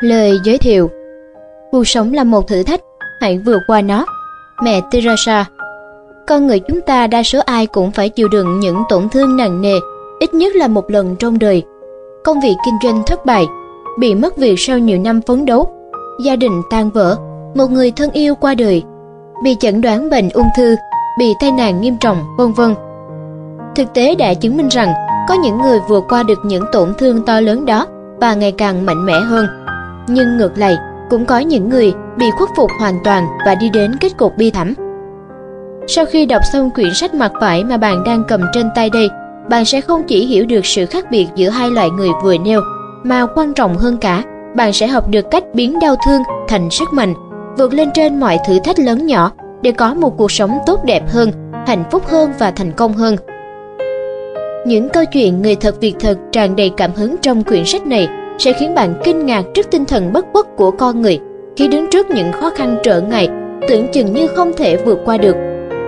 Lời giới thiệu: cuộc sống là một thử thách, hãy vượt qua nó. Mẹ Teresa. Con người chúng ta đa số ai cũng phải chịu đựng những tổn thương nặng nề, ít nhất là một lần trong đời. Công việc kinh doanh thất bại, bị mất việc sau nhiều năm phấn đấu, gia đình tan vỡ, một người thân yêu qua đời, bị chẩn đoán bệnh ung thư, bị tai nạn nghiêm trọng, vân vân. Thực tế đã chứng minh rằng có những người vượt qua được những tổn thương to lớn đó và ngày càng mạnh mẽ hơn. Nhưng ngược lại, cũng có những người bị khuất phục hoàn toàn và đi đến kết cục bi thảm. Sau khi đọc xong quyển sách Mặt Phải mà bạn đang cầm trên tay đây, bạn sẽ không chỉ hiểu được sự khác biệt giữa hai loại người vừa nêu, mà quan trọng hơn cả, bạn sẽ học được cách biến đau thương thành sức mạnh, vượt lên trên mọi thử thách lớn nhỏ để có một cuộc sống tốt đẹp hơn, hạnh phúc hơn và thành công hơn. Những câu chuyện người thật việc thật tràn đầy cảm hứng trong quyển sách này sẽ khiến bạn kinh ngạc trước tinh thần bất khuất của con người khi đứng trước những khó khăn trở ngại tưởng chừng như không thể vượt qua được.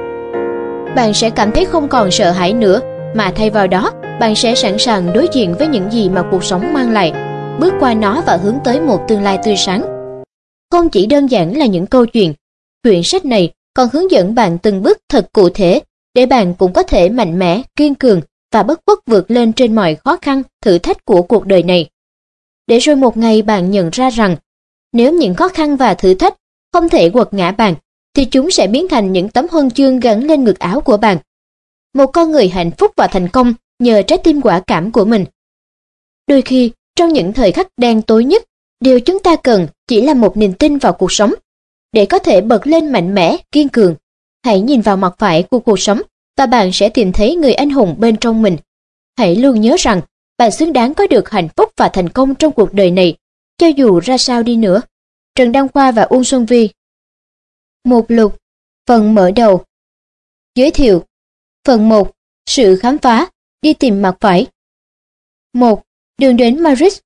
Bạn sẽ cảm thấy không còn sợ hãi nữa, mà thay vào đó, bạn sẽ sẵn sàng đối diện với những gì mà cuộc sống mang lại, bước qua nó và hướng tới một tương lai tươi sáng. Không chỉ đơn giản là những câu chuyện, quyển sách này còn hướng dẫn bạn từng bước thật cụ thể để bạn cũng có thể mạnh mẽ, kiên cường và bất khuất vượt lên trên mọi khó khăn, thử thách của cuộc đời này. Để rồi một ngày bạn nhận ra rằng, nếu những khó khăn và thử thách không thể quật ngã bạn, thì chúng sẽ biến thành những tấm huân chương gắn lên ngực áo của bạn. Một con người hạnh phúc và thành công nhờ trái tim quả cảm của mình. Đôi khi, trong những thời khắc đen tối nhất, điều chúng ta cần chỉ là một niềm tin vào cuộc sống. Để có thể bật lên mạnh mẽ, kiên cường, hãy nhìn vào mặt phải của cuộc sống và bạn sẽ tìm thấy người anh hùng bên trong mình. Hãy luôn nhớ rằng, bạn xứng đáng có được hạnh phúc và thành công trong cuộc đời này, cho dù ra sao đi nữa. Trần Đăng Khoa và Uông Xuân Vi. Mục lục. Phần mở đầu. Giới thiệu. Phần 1. Sự khám phá, đi tìm mặt phải. 1. Đường đến Madrid.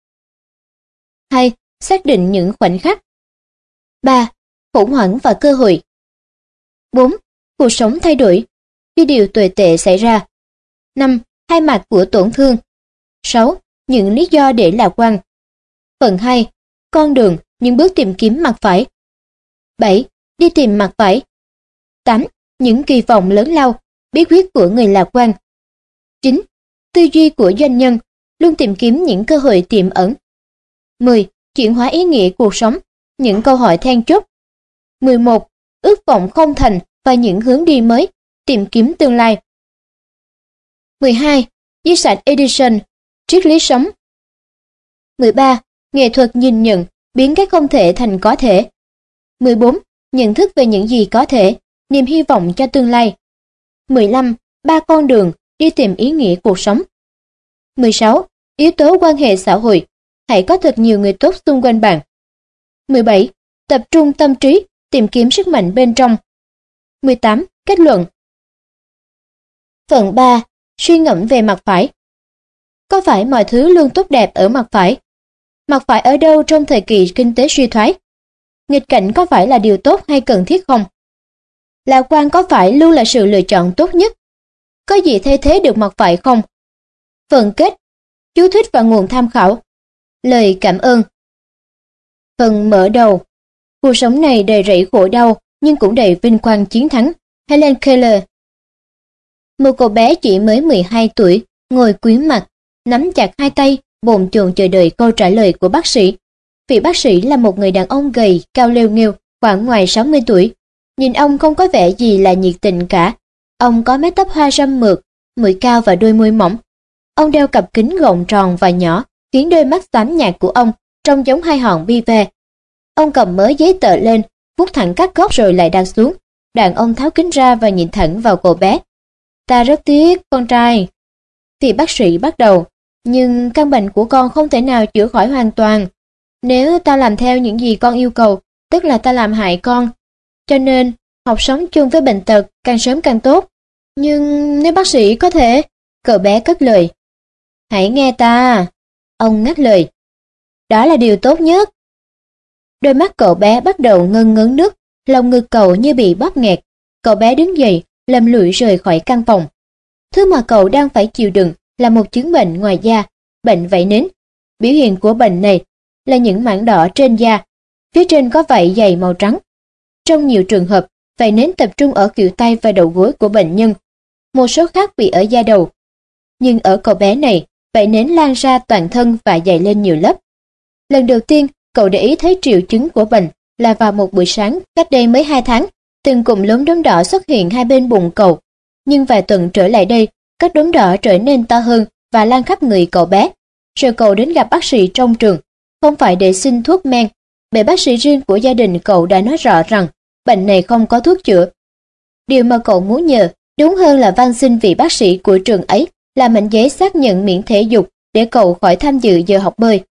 2. Xác định những khoảnh khắc. 3. Khủng hoảng và cơ hội. 4. Cuộc sống thay đổi, khi điều tồi tệ xảy ra. 5. Hai mặt của tổn thương. 6. Những lý do để lạc quan. Phần 2. Con đường, những bước tìm kiếm mặt phải. 7. Đi tìm mặt phải. 8. Những kỳ vọng lớn lao, bí quyết của người lạc quan. 9. Tư duy của doanh nhân, luôn tìm kiếm những cơ hội tiềm ẩn. 10. Chuyển hóa ý nghĩa cuộc sống, những câu hỏi then chốt. 11. Ước vọng không thành và những hướng đi mới, tìm kiếm tương lai. 12. Di sản Edison, triết lý sống. 13. Nghệ thuật nhìn nhận, biến cái không thể thành có thể. 14. Nhận thức về những gì có thể, niềm hy vọng cho tương lai. 15. 3 con đường, đi tìm ý nghĩa cuộc sống. 16. Yếu tố quan hệ xã hội, hãy có thật nhiều người tốt xung quanh bạn. 17. Tập trung tâm trí, tìm kiếm sức mạnh bên trong. 18. Kết luận. Phần 3. Suy ngẫm về mặt phải. Có phải mọi thứ luôn tốt đẹp ở mặt phải? Mặt phải ở đâu trong thời kỳ kinh tế suy thoái? Nghịch cảnh có phải là điều tốt hay cần thiết không? Lạc quan có phải luôn là sự lựa chọn tốt nhất? Có gì thay thế được mặt phải không? Phần kết. Chú thích và nguồn tham khảo. Lời cảm ơn. Phần mở đầu. Cuộc sống này đầy rẫy khổ đau, nhưng cũng đầy vinh quang chiến thắng. Helen Keller. Một cậu bé chỉ mới 12 tuổi, ngồi cúi mặt, nắm chặt hai tay, bồn chồn chờ đợi câu trả lời của bác sĩ. Vị bác sĩ là một người đàn ông gầy, cao lêu nghêu, khoảng ngoài 60 tuổi. Nhìn ông không có vẻ gì là nhiệt tình cả. Ông có mái tóc hoa râm mượt, mũi cao và đôi môi mỏng. Ông đeo cặp kính gọng tròn và nhỏ, khiến đôi mắt xám nhạt của ông trông giống hai hòn bi ve. Ông cầm mớ giấy tờ lên, vuốt thẳng các góc rồi lại đặt xuống. Đoạn ông tháo kính ra và nhìn thẳng vào cậu bé. Ta rất tiếc, con trai. Vị bác sĩ bắt đầu. Nhưng căn bệnh của con không thể nào chữa khỏi hoàn toàn. Nếu ta làm theo những gì con yêu cầu, tức là ta làm hại con. Cho nên, học sống chung với bệnh tật càng sớm càng tốt. Nhưng nếu bác sĩ có thể... Cậu bé cất lời. Hãy nghe ta. Ông ngắt lời. Đó là điều tốt nhất. Đôi mắt cậu bé bắt đầu ngân ngấn nước, lòng ngực cậu như bị bóp nghẹt. Cậu bé đứng dậy, lầm lũi rời khỏi căn phòng. Thứ mà cậu đang phải chịu đựng là một chứng bệnh ngoài da, bệnh vảy nến. Biểu hiện của bệnh này là những mảng đỏ trên da, phía trên có vảy dày màu trắng. Trong nhiều trường hợp, vảy nến tập trung ở khuỷu tay và đầu gối của bệnh nhân, một số khác bị ở da đầu. Nhưng ở cậu bé này, vảy nến lan ra toàn thân và dày lên nhiều lớp. Lần đầu tiên, cậu để ý thấy triệu chứng của bệnh là vào một buổi sáng cách đây mới 2 tháng, từng cụm lốm đốm đỏ xuất hiện hai bên bụng cậu. Nhưng vài tuần trở lại đây, các đốm đỏ trở nên to hơn và lan khắp người cậu bé. Rồi cậu đến gặp bác sĩ trong trường, không phải để xin thuốc men, bởi bác sĩ riêng của gia đình cậu đã nói rõ rằng bệnh này không có thuốc chữa. Điều mà cậu muốn nhờ, đúng hơn là van xin vị bác sĩ của trường ấy là mảnh giấy xác nhận miễn thể dục để cậu khỏi tham dự giờ học bơi.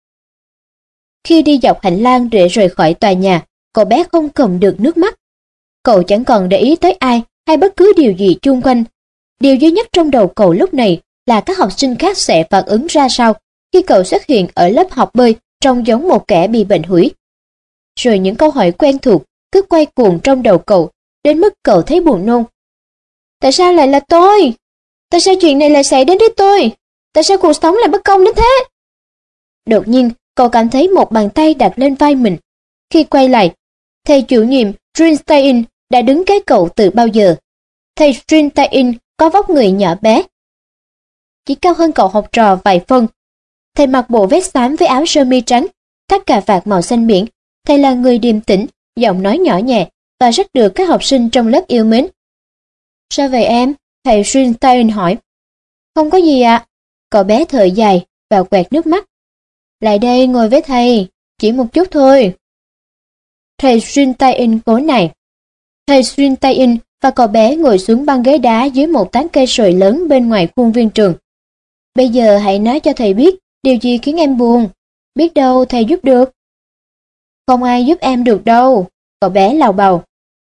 Khi đi dọc hành lang để rời khỏi tòa nhà, cậu bé không cầm được nước mắt. Cậu chẳng còn để ý tới ai hay bất cứ điều gì chung quanh. Điều duy nhất trong đầu cậu lúc này là các học sinh khác sẽ phản ứng ra sao khi cậu xuất hiện ở lớp học bơi trông giống một kẻ bị bệnh hủy. Rồi những câu hỏi quen thuộc cứ quay cuồng trong đầu cậu, đến mức cậu thấy buồn nôn. Tại sao lại là tôi? Tại sao chuyện này lại xảy đến với tôi? Tại sao cuộc sống lại bất công đến thế? Đột nhiên, cậu cảm thấy một bàn tay đặt lên vai mình. Khi quay lại, thầy chủ nhiệm Trinstein đã đứng kế cậu từ bao giờ. Thầy Trinstein có vóc người nhỏ bé, chỉ cao hơn cậu học trò vài phân. Thầy mặc bộ vest xám với áo sơ mi trắng, thắt cà vạt màu xanh biển. Thầy là người điềm tĩnh, giọng nói nhỏ nhẹ và rất được các học sinh trong lớp yêu mến. Sao vậy em? Thầy Trinstein hỏi. Không có gì ạ. Cậu bé thở dài và quẹt nước mắt. Lại đây ngồi với thầy, chỉ một chút thôi. Thầy Trinstein cố nài. Thầy Trinstein và cậu bé ngồi xuống băng ghế đá dưới một tán cây sồi lớn bên ngoài khuôn viên trường. Bây giờ hãy nói cho thầy biết điều gì khiến em buồn. Biết đâu thầy giúp được. Không ai giúp em được đâu, cậu bé lầu bầu.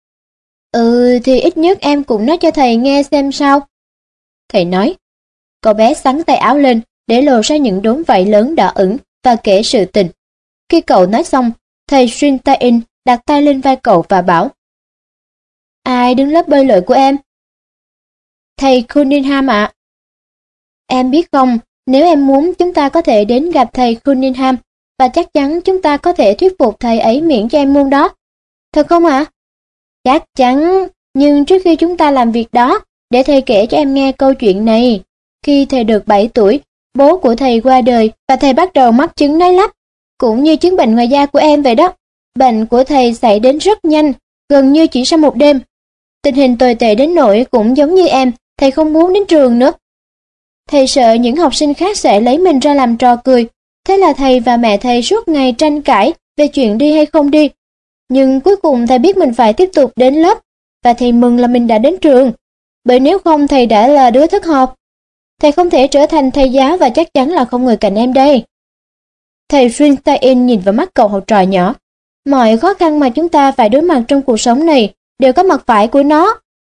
Thì ít nhất em cũng nói cho thầy nghe xem sao. Thầy nói. Cậu bé xắn tay áo lên để lộ ra những đốm vảy lớn đỏ ửng và kể sự tình. Khi cậu nói xong, thầy Trinstein đặt tay lên vai cậu và bảo. Ai đứng lớp bơi lội của em? Thầy Cunningham ạ. Em biết không, nếu em muốn chúng ta có thể đến gặp thầy Cunningham và chắc chắn chúng ta có thể thuyết phục thầy ấy miễn cho em môn đó. Thật không ạ? Chắc chắn, nhưng trước khi chúng ta làm việc đó, để thầy kể cho em nghe câu chuyện này. Khi thầy được 7 tuổi, bố của thầy qua đời và thầy bắt đầu mắc chứng nói lắp, cũng như chứng bệnh ngoài da của em vậy đó. Bệnh của thầy xảy đến rất nhanh, gần như chỉ sau một đêm. Tình hình tồi tệ đến nỗi cũng giống như em, thầy không muốn đến trường nữa. Thầy sợ những học sinh khác sẽ lấy mình ra làm trò cười, thế là thầy và mẹ thầy suốt ngày tranh cãi về chuyện đi hay không đi. Nhưng cuối cùng thầy biết mình phải tiếp tục đến lớp, và thầy mừng là mình đã đến trường, bởi nếu không thầy đã là đứa thất học. Thầy không thể trở thành thầy giáo và chắc chắn là không ngồi cạnh em đây. Thầy Trinstein nhìn vào mắt cậu học trò nhỏ. Mọi khó khăn mà chúng ta phải đối mặt trong cuộc sống này đều có mặt phải của nó.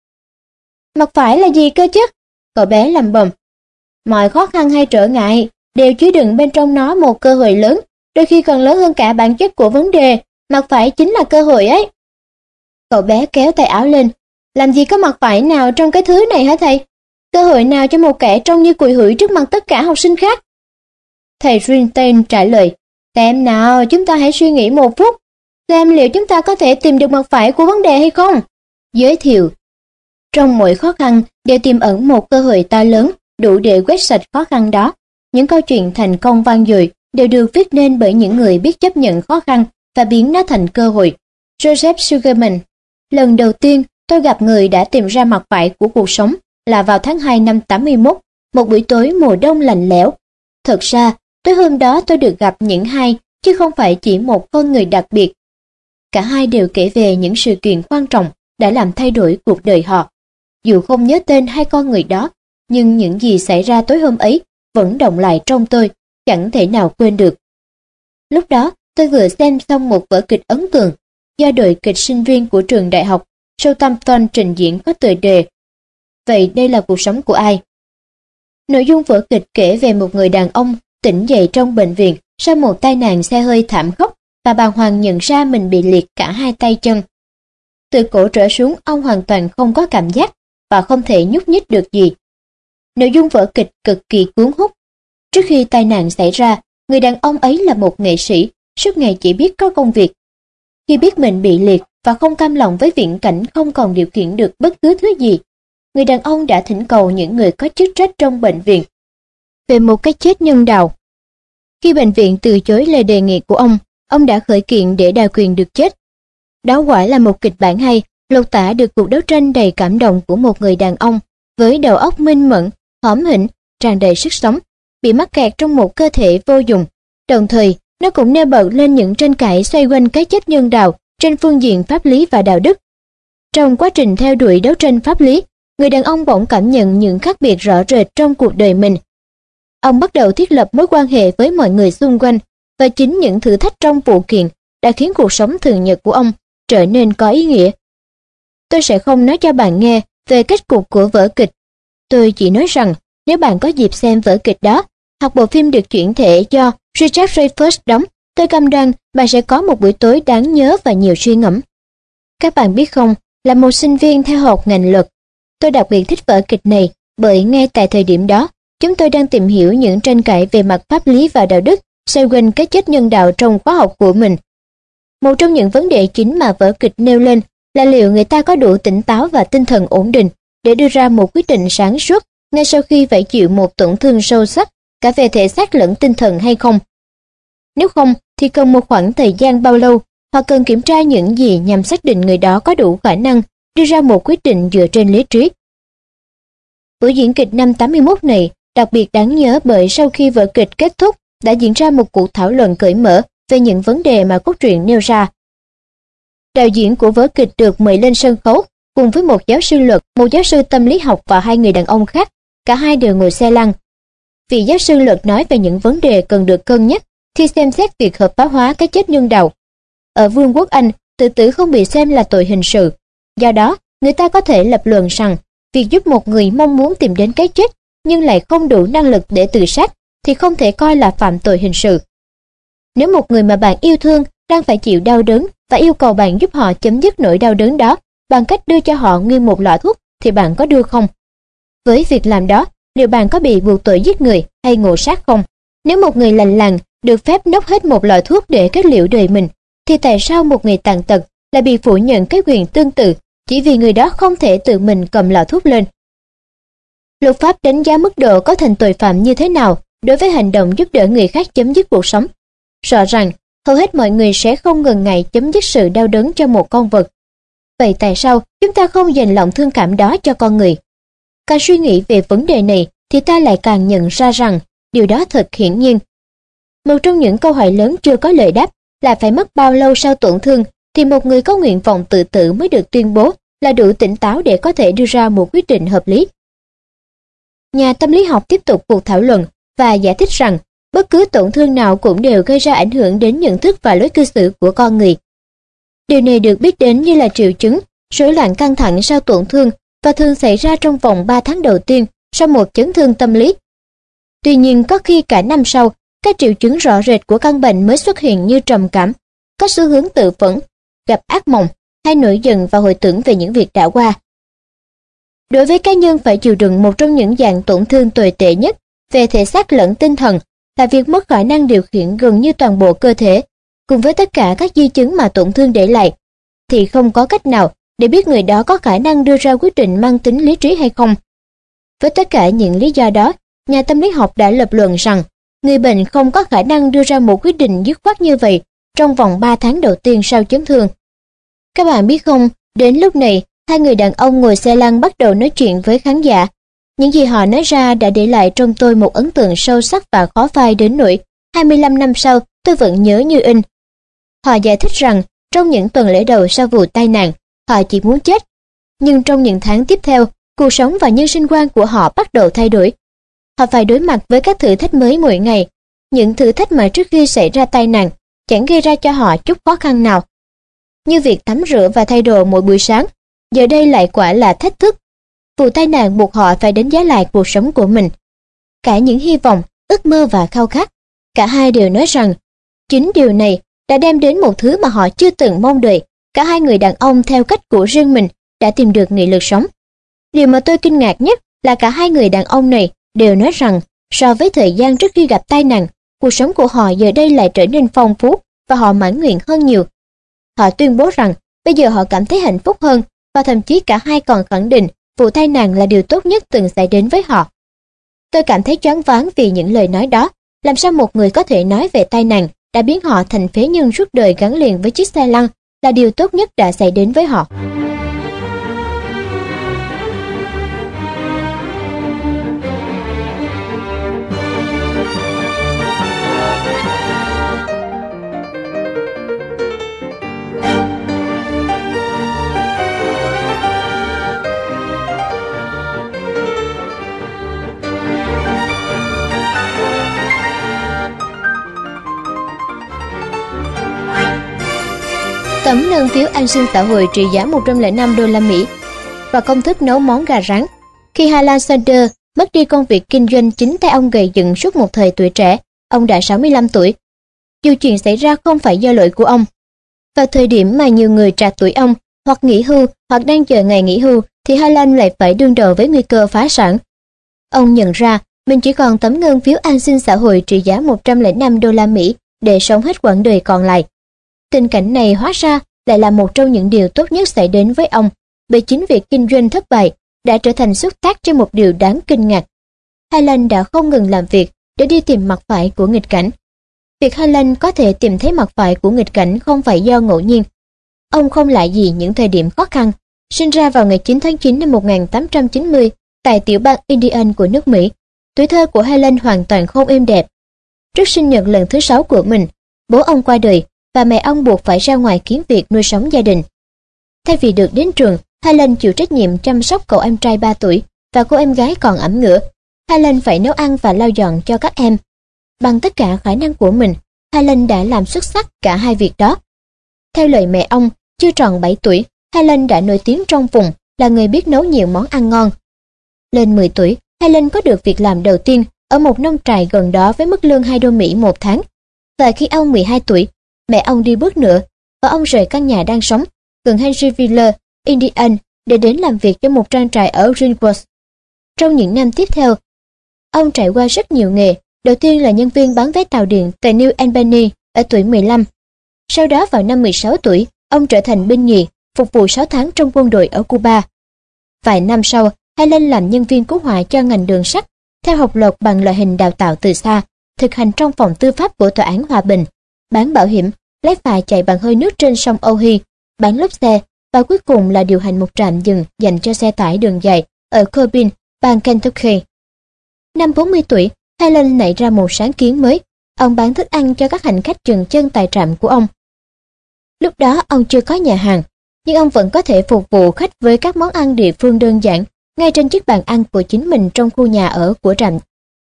Mặt phải là gì cơ chứ? Cậu bé lẩm bẩm. Mọi khó khăn hay trở ngại đều chứa đựng bên trong nó một cơ hội lớn, đôi khi còn lớn hơn cả bản chất của vấn đề. Mặt phải chính là cơ hội ấy. Cậu bé kéo tay áo lên. Làm gì có mặt phải nào trong cái thứ này hả thầy? Cơ hội nào cho một kẻ trông như cùi hủi trước mặt tất cả học sinh khác? Thầy Trinstein trả lời. Xem nào, chúng ta hãy suy nghĩ một phút. Xem liệu chúng ta có thể tìm được mặt phải của vấn đề hay không? Giới thiệu. Trong mỗi khó khăn đều tiềm ẩn một cơ hội to lớn, đủ để quét sạch khó khăn đó. Những câu chuyện thành công vang dội đều được viết nên bởi những người biết chấp nhận khó khăn và biến nó thành cơ hội. Joseph Sugarman. Lần đầu tiên tôi gặp người đã tìm ra mặt phải của cuộc sống là vào tháng 2 năm 81, một buổi tối mùa đông lạnh lẽo. Thật ra, tối hôm đó tôi được gặp những hai, chứ không phải chỉ một con người đặc biệt. Cả hai đều kể về những sự kiện quan trọng đã làm thay đổi cuộc đời họ. Dù không nhớ tên hai con người đó, nhưng những gì xảy ra tối hôm ấy vẫn đọng lại trong tôi, chẳng thể nào quên được. Lúc đó, tôi vừa xem xong một vở kịch ấn tượng do đội kịch sinh viên của trường đại học Southampton trình diễn có tựa đề Vậy đây là cuộc sống của ai? Nội dung vở kịch kể về một người đàn ông tỉnh dậy trong bệnh viện sau một tai nạn xe hơi thảm khốc và bàng hoàng nhận ra mình bị liệt cả hai tay chân. Từ cổ trở xuống, ông hoàn toàn không có cảm giác và không thể nhúc nhích được gì. Nội dung vở kịch cực kỳ cuốn hút. Trước khi tai nạn xảy ra, người đàn ông ấy là một nghệ sĩ suốt ngày chỉ biết có công việc. Khi biết mình bị liệt và không cam lòng với viễn cảnh không còn điều khiển được bất cứ thứ gì, người đàn ông đã thỉnh cầu những người có chức trách trong bệnh viện về một cái chết nhân đạo. Khi bệnh viện từ chối lời đề nghị của ông đã khởi kiện để đòi quyền được chết. Đó quả là một kịch bản hay, lột tả được cuộc đấu tranh đầy cảm động của một người đàn ông với đầu óc minh mẫn, hõm hỉnh, tràn đầy sức sống, bị mắc kẹt trong một cơ thể vô dụng. Đồng thời, nó cũng nêu bật lên những tranh cãi xoay quanh cái chết nhân đạo trên phương diện pháp lý và đạo đức. Trong quá trình theo đuổi đấu tranh pháp lý, người đàn ông bỗng cảm nhận những khác biệt rõ rệt trong cuộc đời mình. Ông bắt đầu thiết lập mối quan hệ với mọi người xung quanh, và chính những thử thách trong vụ kiện đã khiến cuộc sống thường nhật của ông trở nên có ý nghĩa. Tôi sẽ không nói cho bạn nghe về kết cục của vở kịch. Tôi chỉ nói rằng nếu bạn có dịp xem vở kịch đó, hoặc bộ phim được chuyển thể do Richard Dreyfuss đóng, tôi cam đoan bạn sẽ có một buổi tối đáng nhớ và nhiều suy ngẫm. Các bạn biết không, là một sinh viên theo học ngành luật, tôi đặc biệt thích vở kịch này bởi ngay tại thời điểm đó, chúng tôi đang tìm hiểu những tranh cãi về mặt pháp lý và đạo đức xoay quanh cái chết nhân đạo trong khóa học của mình. Một trong những vấn đề chính mà vở kịch nêu lên là liệu người ta có đủ tỉnh táo và tinh thần ổn định để đưa ra một quyết định sáng suốt ngay sau khi phải chịu một tổn thương sâu sắc cả về thể xác lẫn tinh thần hay không. Nếu không, thì cần một khoảng thời gian bao lâu, hoặc cần kiểm tra những gì nhằm xác định người đó có đủ khả năng đưa ra một quyết định dựa trên lý trí. Buổi diễn kịch năm 81 này đặc biệt đáng nhớ bởi sau khi vở kịch kết thúc đã diễn ra một cuộc thảo luận cởi mở về những vấn đề mà cốt truyện nêu ra. Đạo diễn của vở kịch được mời lên sân khấu cùng với một giáo sư luật, một giáo sư tâm lý học và hai người đàn ông khác, cả hai đều ngồi xe lăn. Vị giáo sư luật nói về những vấn đề cần được cân nhắc khi xem xét việc hợp pháp hóa cái chết nhân đạo. Ở Vương quốc Anh, tự tử không bị xem là tội hình sự. Do đó, người ta có thể lập luận rằng việc giúp một người mong muốn tìm đến cái chết nhưng lại không đủ năng lực để tự sát thì không thể coi là phạm tội hình sự. Nếu một người mà bạn yêu thương đang phải chịu đau đớn và yêu cầu bạn giúp họ chấm dứt nỗi đau đớn đó bằng cách đưa cho họ nguyên một lọ thuốc thì bạn có đưa không? Với việc làm đó, liệu bạn có bị buộc tội giết người hay ngộ sát không? Nếu một người lành lặn được phép nốc hết một lọ thuốc để kết liễu đời mình, thì tại sao một người tàn tật lại bị phủ nhận cái quyền tương tự chỉ vì người đó không thể tự mình cầm lọ thuốc lên? Luật pháp đánh giá mức độ có thành tội phạm như thế nào đối với hành động giúp đỡ người khác chấm dứt cuộc sống. Rõ ràng, hầu hết mọi người sẽ không ngần ngại chấm dứt sự đau đớn cho một con vật. Vậy tại sao chúng ta không dành lòng thương cảm đó cho con người? Càng suy nghĩ về vấn đề này thì ta lại càng nhận ra rằng điều đó thật hiển nhiên. Một trong những câu hỏi lớn chưa có lời đáp là phải mất bao lâu sau tổn thương thì một người có nguyện vọng tự tử mới được tuyên bố là đủ tỉnh táo để có thể đưa ra một quyết định hợp lý. Nhà tâm lý học tiếp tục cuộc thảo luận và giải thích rằng bất cứ tổn thương nào cũng đều gây ra ảnh hưởng đến nhận thức và lối cư xử của con người. Điều này được biết đến như là triệu chứng rối loạn căng thẳng sau tổn thương và thường xảy ra trong vòng 3 tháng đầu tiên sau một chấn thương tâm lý. Tuy nhiên, có khi cả năm sau, các triệu chứng rõ rệt của căn bệnh mới xuất hiện như trầm cảm, có xu hướng tự vẫn, gặp ác mộng hay nổi giận và hồi tưởng về những việc đã qua. Đối với cá nhân phải chịu đựng một trong những dạng tổn thương tồi tệ nhất về thể xác lẫn tinh thần là việc mất khả năng điều khiển gần như toàn bộ cơ thể, cùng với tất cả các di chứng mà tổn thương để lại, thì không có cách nào để biết người đó có khả năng đưa ra quyết định mang tính lý trí hay không. Với tất cả những lý do đó, nhà tâm lý học đã lập luận rằng người bệnh không có khả năng đưa ra một quyết định dứt khoát như vậy trong vòng 3 tháng đầu tiên sau chấn thương. Các bạn biết không, đến lúc này, hai người đàn ông ngồi xe lăn bắt đầu nói chuyện với khán giả. Những gì họ nói ra đã để lại trong tôi một ấn tượng sâu sắc và khó phai đến nỗi 25 năm sau tôi vẫn nhớ như in. Họ giải thích rằng trong những tuần lễ đầu sau vụ tai nạn, họ chỉ muốn chết. Nhưng trong những tháng tiếp theo, cuộc sống và nhân sinh quan của họ bắt đầu thay đổi. Họ phải đối mặt với các thử thách mới mỗi ngày. Những thử thách mà trước khi xảy ra tai nạn chẳng gây ra cho họ chút khó khăn nào. Như việc tắm rửa và thay đồ mỗi buổi sáng, giờ đây lại quả là thách thức. Vụ tai nạn buộc họ phải đánh giá lại cuộc sống của mình. Cả những hy vọng, ước mơ và khao khát, cả hai đều nói rằng chính điều này đã đem đến một thứ mà họ chưa từng mong đợi. Cả hai người đàn ông theo cách của riêng mình đã tìm được nghị lực sống. Điều mà tôi kinh ngạc nhất là cả hai người đàn ông này đều nói rằng so với thời gian trước khi gặp tai nạn, cuộc sống của họ giờ đây lại trở nên phong phú và họ mãn nguyện hơn nhiều. Họ tuyên bố rằng bây giờ họ cảm thấy hạnh phúc hơn, và thậm chí cả hai còn khẳng định vụ tai nạn là điều tốt nhất từng xảy đến với họ. Tôi cảm thấy choáng váng vì những lời nói đó. Làm sao một người có thể nói về tai nạn đã biến họ thành phế nhân suốt đời gắn liền với chiếc xe lăn là điều tốt nhất đã xảy đến với họ. Tấm ngân phiếu an sinh xã hội trị giá 105 đô la Mỹ và công thức nấu món gà rán. Khi Harlan Sanders mất đi công việc kinh doanh chính tay ông gầy dựng suốt một thời tuổi trẻ, ông đã 65 tuổi. Dù chuyện xảy ra không phải do lỗi của ông. Vào thời điểm mà nhiều người trạc tuổi ông hoặc nghỉ hưu hoặc đang chờ ngày nghỉ hưu thì Harlan lại phải đương đầu với nguy cơ phá sản. Ông nhận ra mình chỉ còn tấm ngân phiếu an sinh xã hội trị giá 105 đô la Mỹ để sống hết quãng đời còn lại. Tình cảnh này hóa ra lại là một trong những điều tốt nhất xảy đến với ông, bởi chính việc kinh doanh thất bại đã trở thành xuất phát cho một điều đáng kinh ngạc. Harlan đã không ngừng làm việc để đi tìm mặt phải của nghịch cảnh. Việc Harlan có thể tìm thấy mặt phải của nghịch cảnh không phải do ngẫu nhiên. Ông không lạ gì những thời điểm khó khăn. Sinh ra vào ngày 9 tháng 9 năm 1890 tại tiểu bang Indiana của nước Mỹ, tuổi thơ của Harlan hoàn toàn không êm đẹp. Trước sinh nhật lần thứ 6 của mình, bố ông qua đời và mẹ ông buộc phải ra ngoài kiếm việc nuôi sống gia đình. Thay vì được đến trường, Harlan chịu trách nhiệm chăm sóc cậu em trai 3 tuổi và cô em gái còn ẵm ngửa. Harlan phải nấu ăn và lau dọn cho các em. Bằng tất cả khả năng của mình, Harlan đã làm xuất sắc cả hai việc đó. Theo lời mẹ ông, chưa tròn 7 tuổi, Harlan đã nổi tiếng trong vùng là người biết nấu nhiều món ăn ngon. Lên 10 tuổi, Harlan có được việc làm đầu tiên ở một nông trại gần đó với mức lương 2 đô Mỹ một tháng. Và khi ông 12 tuổi, mẹ ông đi bước nữa và ông rời căn nhà đang sống gần Henryville, Indiana để đến làm việc cho một trang trại ở Greenwood. Trong những năm tiếp theo, ông trải qua rất nhiều nghề. Đầu tiên là nhân viên bán vé tàu điện tại New Albany ở tuổi 15. Sau đó vào năm 16 tuổi, ông trở thành binh nhì, phục vụ 6 tháng trong quân đội ở Cuba. Vài năm sau, Harlan làm nhân viên cứu hỏa cho ngành đường sắt, theo học luật bằng loại hình đào tạo từ xa, thực hành trong phòng tư pháp của tòa án hòa bình, bán bảo hiểm, lái phà chạy bằng hơi nước trên sông Ohio, bán lốp xe và cuối cùng là điều hành một trạm dừng dành cho xe tải đường dài ở Corbin, bang Kentucky. Năm 40 tuổi, Harlan nảy ra một sáng kiến mới. Ông bán thức ăn cho các hành khách dừng chân tại trạm của ông. Lúc đó ông chưa có nhà hàng, nhưng ông vẫn có thể phục vụ khách với các món ăn địa phương đơn giản ngay trên chiếc bàn ăn của chính mình trong khu nhà ở của trạm.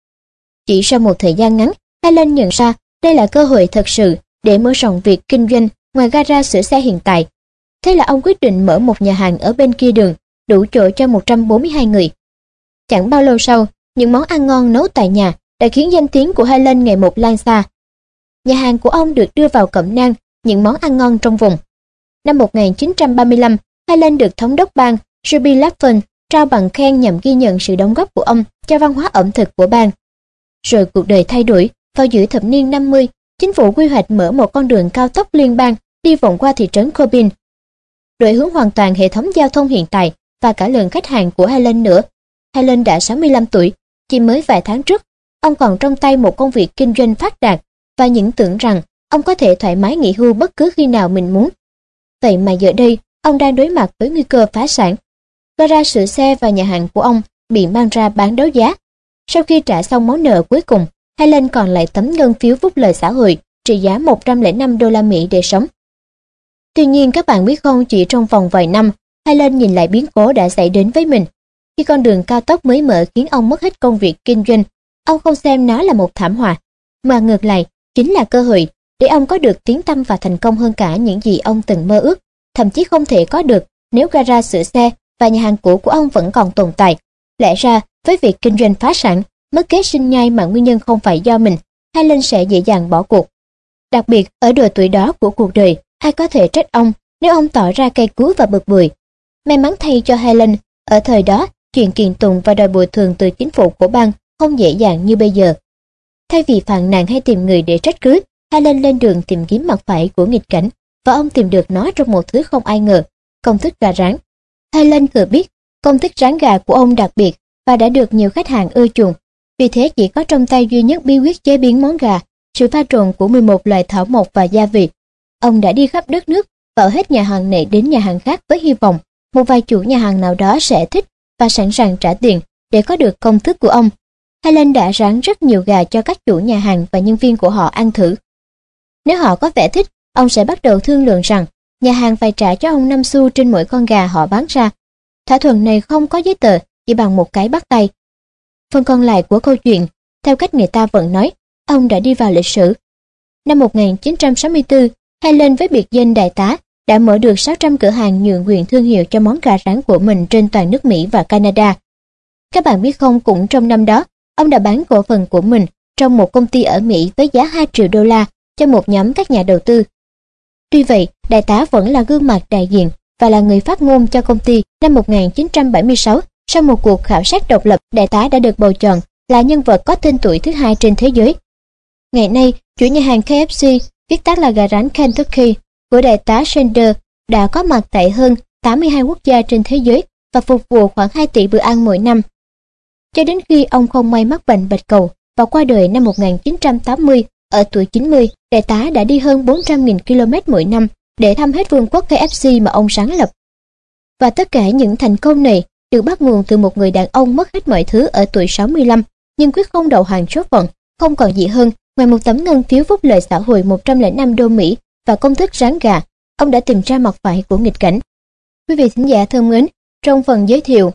Chỉ sau một thời gian ngắn, Harlan nhận ra đây là cơ hội thật sự để mở rộng việc kinh doanh ngoài gara sửa xe hiện tại. Thế là ông quyết định mở một nhà hàng ở bên kia đường, đủ chỗ cho 142 người. Chẳng bao lâu sau, những món ăn ngon nấu tại nhà đã khiến danh tiếng của Harlan ngày một lan xa. Nhà hàng của ông được đưa vào cẩm nang những món ăn ngon trong vùng. Năm 1935, Harlan được thống đốc bang Ruby Lapham trao bằng khen nhằm ghi nhận sự đóng góp của ông cho văn hóa ẩm thực của bang. Rồi cuộc đời thay đổi. Vào giữa thập niên 50, chính phủ quy hoạch mở một con đường cao tốc liên bang đi vòng qua thị trấn Corbin, đổi hướng hoàn toàn hệ thống giao thông hiện tại và cả lượng khách hàng của Harlan nữa. Harlan đã 65 tuổi, chỉ mới vài tháng trước, ông còn trong tay một công việc kinh doanh phát đạt và những tưởng rằng ông có thể thoải mái nghỉ hưu bất cứ khi nào mình muốn. Vậy mà giờ đây, ông đang đối mặt với nguy cơ phá sản. Gara sửa xe và nhà hàng của ông bị mang ra bán đấu giá. Sau khi trả xong món nợ cuối cùng, Harlan còn lại tấm ngân phiếu phúc lợi xã hội trị giá 105 đô la Mỹ để sống. Tuy nhiên các bạn biết không, chỉ trong vòng vài năm, Harlan nhìn lại biến cố đã xảy đến với mình. Khi con đường cao tốc mới mở khiến ông mất hết công việc kinh doanh, ông không xem nó là một thảm họa, mà ngược lại, chính là cơ hội để ông có được tiếng tăm và thành công hơn cả những gì ông từng mơ ước, thậm chí không thể có được nếu gara sửa xe và nhà hàng cũ của ông vẫn còn tồn tại. Lẽ ra, với việc kinh doanh phá sản, mất kế sinh nhai mà nguyên nhân không phải do mình, Harlan sẽ dễ dàng bỏ cuộc. Đặc biệt, ở độ tuổi đó của cuộc đời, ai có thể trách ông nếu ông tỏ ra cay cú và bực bội. May mắn thay cho Harlan, ở thời đó, chuyện kiện tụng và đòi bồi thường từ chính phủ của bang không dễ dàng như bây giờ. Thay vì phàn nàn hay tìm người để trách cứ, Helen lên đường tìm kiếm mặt phải của nghịch cảnh và ông tìm được nó trong một thứ không ai ngờ, công thức gà rán. Helen thừa biết công thức rán gà của ông đặc biệt và đã được nhiều khách hàng ưa chuộng. Vì thế chỉ có trong tay duy nhất bí quyết chế biến món gà, sự pha trộn của 11 loại thảo mộc và gia vị. Ông đã đi khắp đất nước, vào hết nhà hàng này đến nhà hàng khác với hy vọng một vài chủ nhà hàng nào đó sẽ thích và sẵn sàng trả tiền để có được công thức của ông. Helen đã rán rất nhiều gà cho các chủ nhà hàng và nhân viên của họ ăn thử. Nếu họ có vẻ thích, ông sẽ bắt đầu thương lượng rằng nhà hàng phải trả cho ông 5 xu trên mỗi con gà họ bán ra. Thỏa thuận này không có giấy tờ, chỉ bằng một cái bắt tay. Phần còn lại của câu chuyện, theo cách người ta vẫn nói, ông đã đi vào lịch sử. Năm 1964, Helen với biệt danh đại tá đã mở được 600 cửa hàng nhượng quyền thương hiệu cho món gà rán của mình trên toàn nước Mỹ và Canada. Các bạn biết không, cũng trong năm đó, ông đã bán cổ phần của mình trong một công ty ở Mỹ với giá 2 triệu đô la cho một nhóm các nhà đầu tư. Tuy vậy, đại tá vẫn là gương mặt đại diện và là người phát ngôn cho công ty. Năm 1976, sau một cuộc khảo sát độc lập, đại tá đã được bầu chọn là nhân vật có tên tuổi thứ hai trên thế giới. Ngày nay, chủ nhà hàng KFC, viết tắt là gà rán Kentucky, của đại tá Sanders đã có mặt tại hơn 82 quốc gia trên thế giới và phục vụ khoảng 2 tỷ bữa ăn mỗi năm. Cho đến khi ông không may mắc bệnh bạch cầu và qua đời năm 1980, ở tuổi 90, đại tá đã đi hơn 400.000 km mỗi năm để thăm hết vương quốc KFC mà ông sáng lập. Và tất cả những thành công này được bắt nguồn từ một người đàn ông mất hết mọi thứ ở tuổi 65, nhưng quyết không đầu hàng số phận, không còn gì hơn ngoài một tấm ngân phiếu phúc lợi xã hội 105 đô Mỹ và công thức rán gà. Ông đã tìm ra mặt phải của nghịch cảnh. Quý vị thính giả thân mến, trong phần giới thiệu,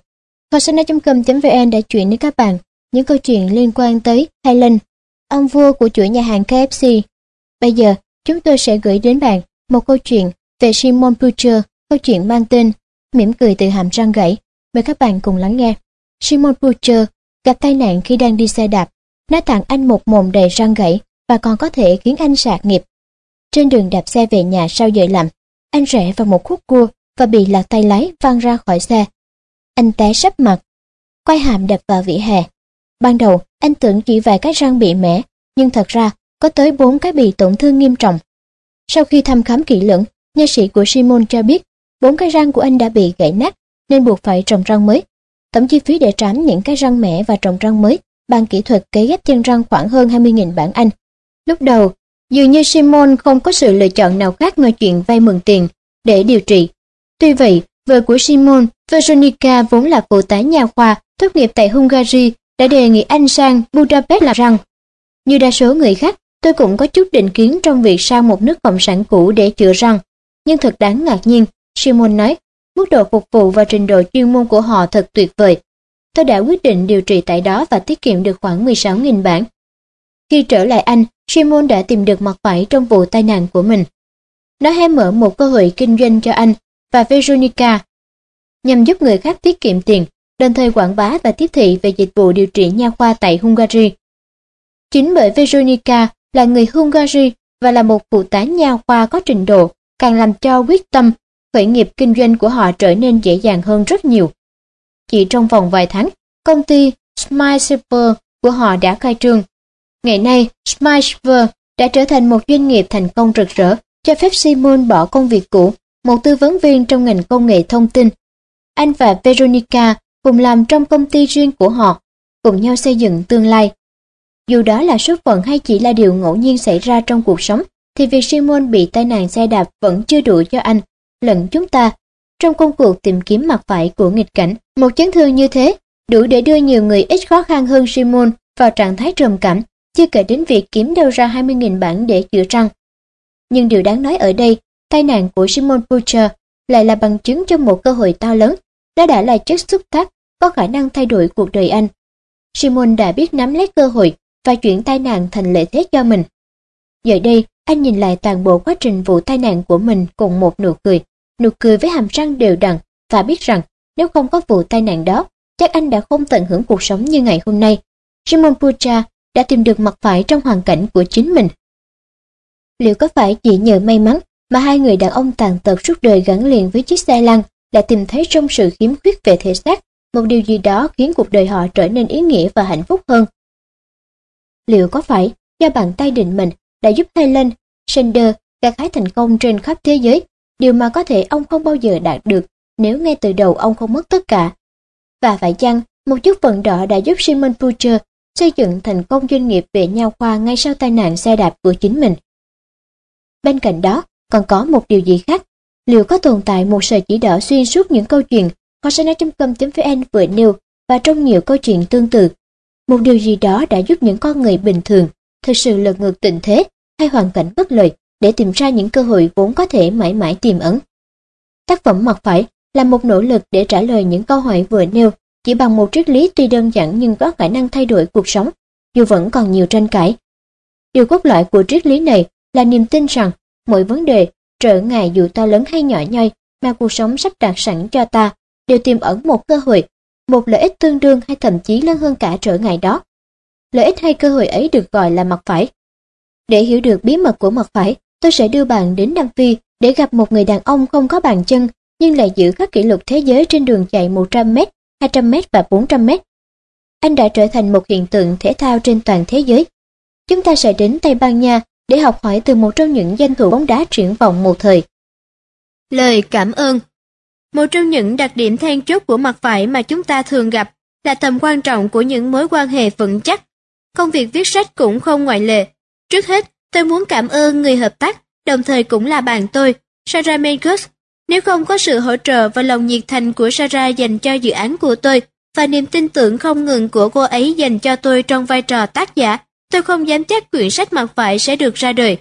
kho.com.vn đã chuyển đến các bạn những câu chuyện liên quan tới Helen, ông vua của chuỗi nhà hàng KFC. Bây giờ, chúng tôi sẽ gửi đến bạn một câu chuyện về Simon Butcher, câu chuyện mang tên Mỉm cười từ hàm răng gãy. Mời các bạn cùng lắng nghe. Simon Butcher gặp tai nạn khi đang đi xe đạp. Nó tặng anh một mồm đầy răng gãy và còn có thể khiến anh sạt nghiệp. Trên đường đạp xe về nhà sau giờ làm, anh rẽ vào một khúc cua và bị lạc tay lái văng ra khỏi xe. Anh té sấp mặt, quai hàm đập vào vỉa hè. Ban đầu, anh tưởng chỉ vài cái răng bị mẻ, nhưng thật ra có tới 4 cái bị tổn thương nghiêm trọng. Sau khi thăm khám kỹ lưỡng, nha sĩ của Simon cho biết 4 cái răng của anh đã bị gãy nát nên buộc phải trồng răng mới. Tổng chi phí để trám những cái răng mẻ và trồng răng mới bằng kỹ thuật cấy ghép chân răng khoảng hơn 20.000 bảng Anh. Lúc đầu, dường như Simon không có sự lựa chọn nào khác ngoài chuyện vay mượn tiền để điều trị. Tuy vậy, vợ của Simon, Veronica vốn là phụ tá nha khoa, tốt nghiệp tại Hungary, đã đề nghị anh sang Budapest làm răng. Như đa số người khác, tôi cũng có chút định kiến trong việc sang một nước cộng sản cũ để chữa răng. Nhưng thật đáng ngạc nhiên, Simon nói, mức độ phục vụ và trình độ chuyên môn của họ thật tuyệt vời. Tôi đã quyết định điều trị tại đó và tiết kiệm được khoảng 16.000 bảng. Khi trở lại Anh, Simon đã tìm được mặt phải trong vụ tai nạn của mình. Nó hé mở một cơ hội kinh doanh cho anh và Veronica, nhằm giúp người khác tiết kiệm tiền, đồng thời quảng bá và tiếp thị về dịch vụ điều trị nha khoa tại Hungary. Chính bởi Veronica là người Hungary và là một phụ tá nha khoa có trình độ, càng làm cho quyết tâm khởi nghiệp kinh doanh của họ trở nên dễ dàng hơn rất nhiều. Chỉ trong vòng vài tháng, công ty Smile Silver của họ đã khai trương. Ngày nay, Smile Silver đã trở thành một doanh nghiệp thành công rực rỡ, cho phép Simon bỏ công việc cũ, một tư vấn viên trong ngành công nghệ thông tin. Anh và Veronica cùng làm trong công ty riêng của họ, cùng nhau xây dựng tương lai. Dù đó là số phận hay chỉ là điều ngẫu nhiên xảy ra trong cuộc sống, thì việc Simon bị tai nạn xe đạp vẫn chưa đủ cho anh lẫn chúng ta trong công cuộc tìm kiếm mặt phải của nghịch cảnh. Một chấn thương như thế đủ để đưa nhiều người ít khó khăn hơn Simon vào trạng thái trầm cảm, chưa kể đến việc kiếm đâu ra 20.000 bảng để chữa răng. Nhưng điều đáng nói ở đây, tai nạn của Simon Butcher lại là bằng chứng cho một cơ hội to lớn. Nó đã là chất xúc tác có khả năng thay đổi cuộc đời anh. Simon đã biết nắm lấy cơ hội và chuyển tai nạn thành lợi thế cho mình. Giờ đây, anh nhìn lại toàn bộ quá trình vụ tai nạn của mình cùng một nụ cười với hàm răng đều đặn, và biết rằng nếu không có vụ tai nạn đó, chắc anh đã không tận hưởng cuộc sống như ngày hôm nay. Simon Butcher đã tìm được mặt phải trong hoàn cảnh của chính mình. Liệu có phải chỉ nhờ may mắn mà hai người đàn ông tàn tật suốt đời gắn liền với chiếc xe lăn lại tìm thấy trong sự khiếm khuyết về thể xác một điều gì đó khiến cuộc đời họ trở nên ý nghĩa và hạnh phúc hơn? Liệu có phải do bàn tay định mệnh đã giúp Helen Sanders gặt hái thành công trên khắp thế giới, điều mà có thể ông không bao giờ đạt được nếu ngay từ đầu ông không mất tất cả. Và phải chăng một chút vận đỏ đã giúp Simon Fucher xây dựng thành công doanh nghiệp về nha khoa ngay sau tai nạn xe đạp của chính mình? Bên cạnh đó, còn có một điều gì khác? Liệu có tồn tại một sợi chỉ đỏ xuyên suốt những câu chuyện hosanna.com.vn vừa nêu và trong nhiều câu chuyện tương tự? Một điều gì đó đã giúp những con người bình thường thực sự lật ngược tình thế hay hoàn cảnh bất lợi để tìm ra những cơ hội vốn có thể mãi mãi tiềm ẩn. Tác phẩm Mặt Phải là một nỗ lực để trả lời những câu hỏi vừa nêu chỉ bằng một triết lý tuy đơn giản nhưng có khả năng thay đổi cuộc sống, dù vẫn còn nhiều tranh cãi. Điều cốt lõi của triết lý này là niềm tin rằng mọi vấn đề, trở ngại dù to lớn hay nhỏ nhoi mà cuộc sống sắp đặt sẵn cho ta đều tiềm ẩn một cơ hội, một lợi ích tương đương hay thậm chí lớn hơn cả trở ngại đó. Lợi ích hay cơ hội ấy được gọi là mặt phải. Để hiểu được bí mật của mặt phải, tôi sẽ đưa bạn đến Nam Phi để gặp một người đàn ông không có bàn chân nhưng lại giữ các kỷ lục thế giới trên đường chạy 100m, 200m và 400m. Anh đã trở thành một hiện tượng thể thao trên toàn thế giới. Chúng ta sẽ đến Tây Ban Nha để học hỏi từ một trong những danh thủ bóng đá triển vọng một thời. Lời cảm ơn. Một trong những đặc điểm then chốt của mặt phải mà chúng ta thường gặp là tầm quan trọng của những mối quan hệ vững chắc. Công việc viết sách cũng không ngoại lệ. Trước hết, tôi muốn cảm ơn người hợp tác, đồng thời cũng là bạn tôi, Sarah Menkos. Nếu không có sự hỗ trợ và lòng nhiệt thành của Sarah dành cho dự án của tôi và niềm tin tưởng không ngừng của cô ấy dành cho tôi trong vai trò tác giả, tôi không dám chắc quyển sách Mặt Phải sẽ được ra đời.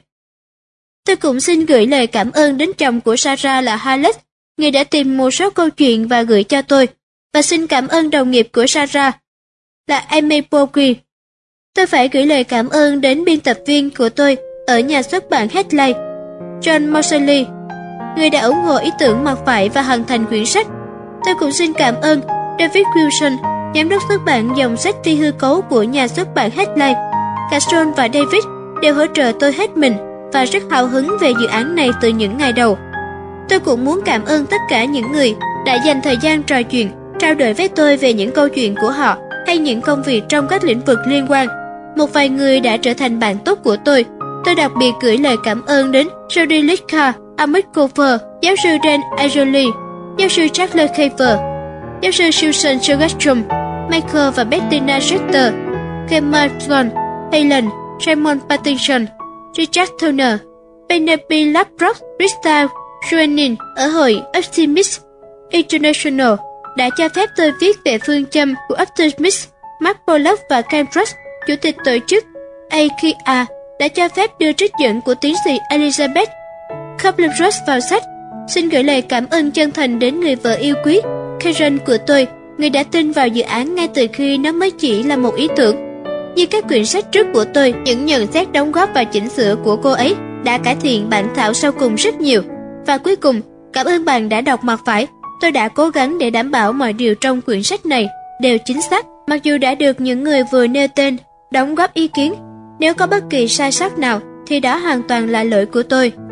Tôi cũng xin gửi lời cảm ơn đến chồng của Sarah là Alex, người đã tìm một số câu chuyện và gửi cho tôi, và xin cảm ơn đồng nghiệp của Sarah là Amy Poggi. Tôi phải gửi lời cảm ơn đến biên tập viên của tôi ở nhà xuất bản Headline, John Moseley, người đã ủng hộ ý tưởng Mặt Phải và hoàn thành quyển sách. Tôi cũng xin cảm ơn David Wilson, giám đốc xuất bản dòng sách phi hư cấu của nhà xuất bản Headline. Cả John và David đều hỗ trợ tôi hết mình và rất hào hứng về dự án này từ những ngày đầu. Tôi cũng muốn cảm ơn tất cả những người đã dành thời gian trò chuyện, trao đổi với tôi về những câu chuyện của họ hay những công việc trong các lĩnh vực liên quan. Một vài người đã trở thành bạn tốt của tôi. Tôi đặc biệt gửi lời cảm ơn đến Jody Liska, Amit Kofer, giáo sư Dan Ariely, giáo sư Charles Kiefer, giáo sư Susan Sugastrom, Michael và Bettina Schuster, Gemma Swan, Helen, Simon Pattinson, Richard Turner, Penelope Labrock, Krista Schwenning ở hội Optimist International đã cho phép tôi viết về phương châm của Optimist. Mark Pollock và Ken Frost, chủ tịch tổ chức AKA, đã cho phép đưa trích dẫn của tiến sĩ Elizabeth Kubler-Ross vào sách. Xin gửi lời cảm ơn chân thành đến người vợ yêu quý, Karen của tôi, người đã tin vào dự án ngay từ khi nó mới chỉ là một ý tưởng. Như các quyển sách trước của tôi, những nhận xét đóng góp và chỉnh sửa của cô ấy đã cải thiện bản thảo sau cùng rất nhiều. Và cuối cùng, cảm ơn bạn đã đọc Mặt Phải. Tôi đã cố gắng để đảm bảo mọi điều trong quyển sách này đều chính xác, mặc dù đã được những người vừa nêu tên đóng góp ý kiến. Nếu có bất kỳ sai sót nào thì đó hoàn toàn là lỗi của tôi.